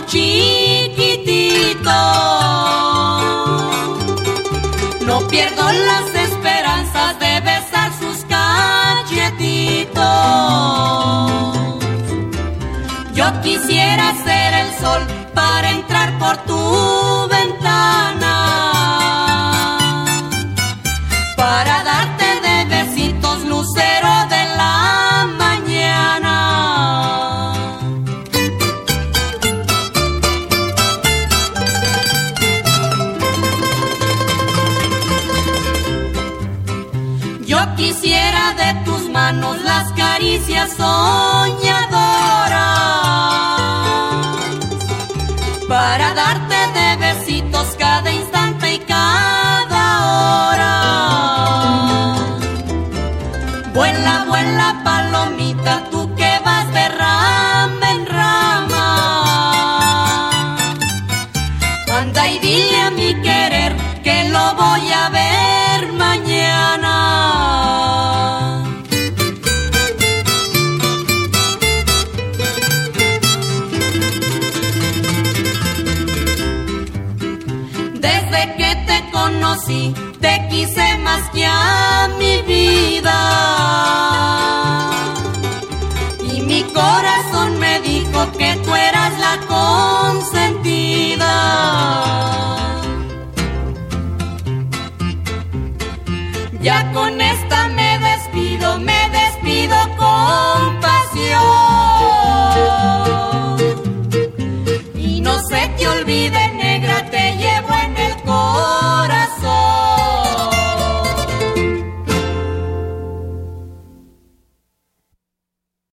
chiquitito. No pierdo las esperanzas de besar sus cachetitos. Yo quisiera ser el sol para entrar por tu ventana, para darte de besitos, lucero de la mañana. Yo quisiera de tus manos las caricias soñadoras, para darte de besitos cada instante y cada hora. Vuela, vuela, palomita, tú que vas de rama en rama. Anda y dile a mi querer que lo voy a ver mañana. Desde que te conocí, te quise más que a mi vida.